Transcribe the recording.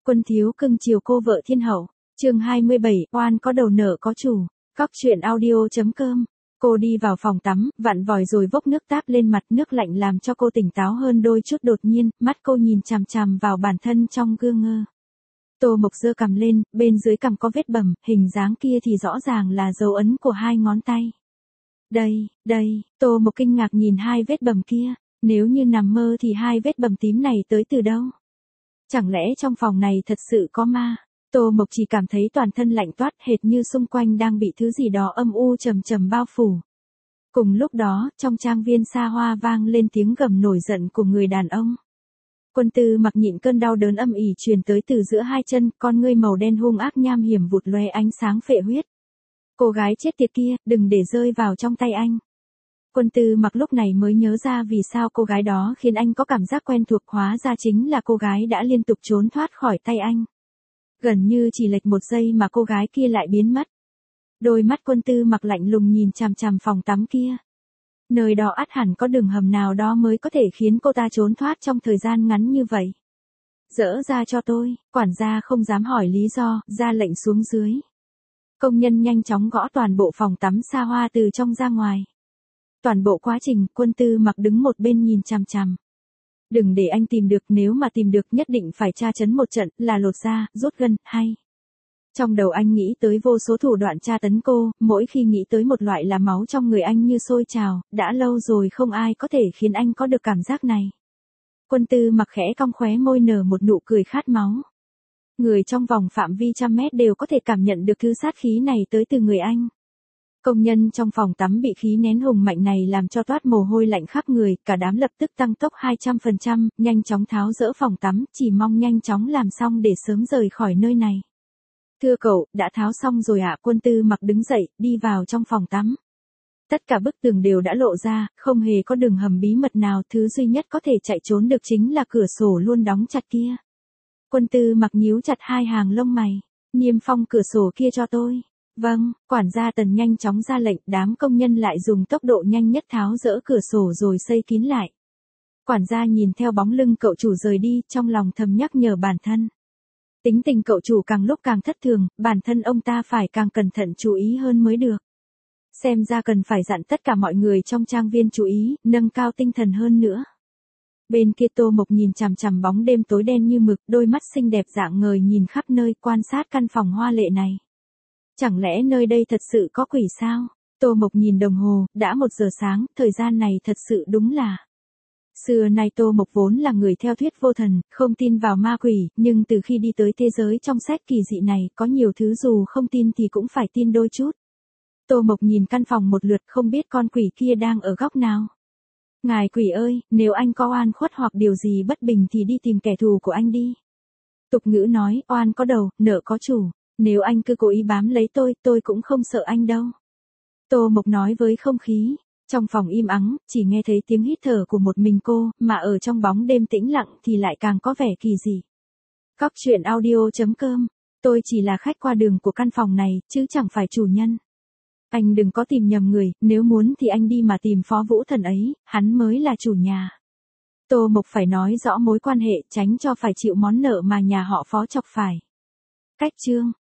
Quân thiếu cưng chiều cô vợ thiên hậu. Chương 27, oan có đầu nợ có chủ. Cóc truyện audio.com. Cô đi vào phòng tắm, vặn vòi rồi vốc nước táp lên mặt, nước lạnh làm cho cô tỉnh táo hơn đôi chút. Đột nhiên, mắt cô nhìn chằm chằm vào bản thân trong gương ngơ. Tô Mộc giơ cằm lên, bên dưới cằm có vết bầm, hình dáng kia thì rõ ràng là dấu ấn của 2 ngón tay. Đây, Tô Mộc kinh ngạc nhìn 2 vết bầm kia, nếu như nằm mơ thì 2 vết bầm tím này tới từ đâu? Chẳng lẽ trong phòng này thật sự có ma? Tô Mộc chỉ cảm thấy toàn thân lạnh toát, hệt như xung quanh đang bị thứ gì đó âm u trầm trầm bao phủ. Cùng lúc đó, trong trang viên xa hoa vang lên tiếng gầm nổi giận của người đàn ông. Quân Tư Mặc nhịn cơn đau đớn âm ỉ truyền tới từ giữa 2 chân, con ngươi màu đen hung ác nham hiểm vụt lóe ánh sáng phệ huyết. Cô gái chết tiệt kia, đừng để rơi vào trong tay anh. Quân Tư Mặc lúc này mới nhớ ra vì sao cô gái đó khiến anh có cảm giác quen thuộc, hóa ra chính là cô gái đã liên tục trốn thoát khỏi tay anh. Gần như chỉ lệch 1 giây mà cô gái kia lại biến mất. Đôi mắt Quân Tư Mặc lạnh lùng nhìn chằm chằm phòng tắm kia. Nơi đó ắt hẳn có đường hầm nào đó mới có thể khiến cô ta trốn thoát trong thời gian ngắn như vậy. Dỡ ra cho tôi, quản gia không dám hỏi lý do, ra lệnh xuống dưới. Công nhân nhanh chóng gõ toàn bộ phòng tắm xa hoa từ trong ra ngoài. Toàn bộ quá trình, Quân Tư Mặc đứng một bên nhìn chằm chằm. Đừng để anh tìm được, nếu mà tìm được nhất định phải tra tấn một trận, là lột da, rút gân, hay. Trong đầu anh nghĩ tới vô số thủ đoạn tra tấn cô, mỗi khi nghĩ tới một loại là máu trong người anh như sôi trào, đã lâu rồi không ai có thể khiến anh có được cảm giác này. Quân Tư Mặc khẽ cong khóe môi nở một nụ cười khát máu. Người trong vòng phạm vi 100 mét đều có thể cảm nhận được thứ sát khí này tới từ người anh. Công nhân trong phòng tắm bị khí nén hùng mạnh này làm cho toát mồ hôi lạnh khắp người, cả đám lập tức tăng tốc 200%, nhanh chóng tháo dỡ phòng tắm, chỉ mong nhanh chóng làm xong để sớm rời khỏi nơi này. Thưa cậu, đã tháo xong rồi ạ? Quân Tư Mặc đứng dậy, đi vào trong phòng tắm. Tất cả bức tường đều đã lộ ra, không hề có đường hầm bí mật nào, thứ duy nhất có thể chạy trốn được chính là cửa sổ luôn đóng chặt kia. Quân Tư Mặc nhíu chặt 2 hàng lông mày, niêm phong cửa sổ kia cho tôi. Vâng, quản gia Tần nhanh chóng ra lệnh, đám công nhân lại dùng tốc độ nhanh nhất tháo dỡ cửa sổ rồi xây kín lại. Quản gia nhìn theo bóng lưng cậu chủ rời đi, trong lòng thầm nhắc nhở bản thân. Tính tình cậu chủ càng lúc càng thất thường, bản thân ông ta phải càng cẩn thận chú ý hơn mới được. Xem ra cần phải dặn tất cả mọi người trong trang viên chú ý, nâng cao tinh thần hơn nữa. Bên kia Tô Mộc nhìn chằm chằm bóng đêm tối đen như mực, đôi mắt xinh đẹp rạng ngời nhìn khắp nơi, quan sát căn phòng hoa lệ này. Chẳng lẽ nơi đây thật sự có quỷ sao? Tô Mộc nhìn đồng hồ, đã 1 giờ sáng, thời gian này thật sự đúng là. Xưa nay Tô Mộc vốn là người theo thuyết vô thần, không tin vào ma quỷ, nhưng từ khi đi tới thế giới trong sách kỳ dị này, có nhiều thứ dù không tin thì cũng phải tin đôi chút. Tô Mộc nhìn căn phòng một lượt, không biết con quỷ kia đang ở góc nào. Ngài quỷ ơi, nếu anh có oan khuất hoặc điều gì bất bình thì đi tìm kẻ thù của anh đi. Tục ngữ nói, oan có đầu, nợ có chủ. Nếu anh cứ cố ý bám lấy tôi cũng không sợ anh đâu. Tô Mộc nói với không khí. Trong phòng im ắng, chỉ nghe thấy tiếng hít thở của một mình cô, mà ở trong bóng đêm tĩnh lặng thì lại càng có vẻ kỳ dị. Cóc truyện audio.com. Tôi chỉ là khách qua đường của căn phòng này, chứ chẳng phải chủ nhân. Anh đừng có tìm nhầm người, nếu muốn thì anh đi mà tìm Phó Vũ Thần ấy, hắn mới là chủ nhà. Tô Mộc phải nói rõ mối quan hệ, tránh cho phải chịu món nợ mà nhà họ Phó chọc phải. Cách chương.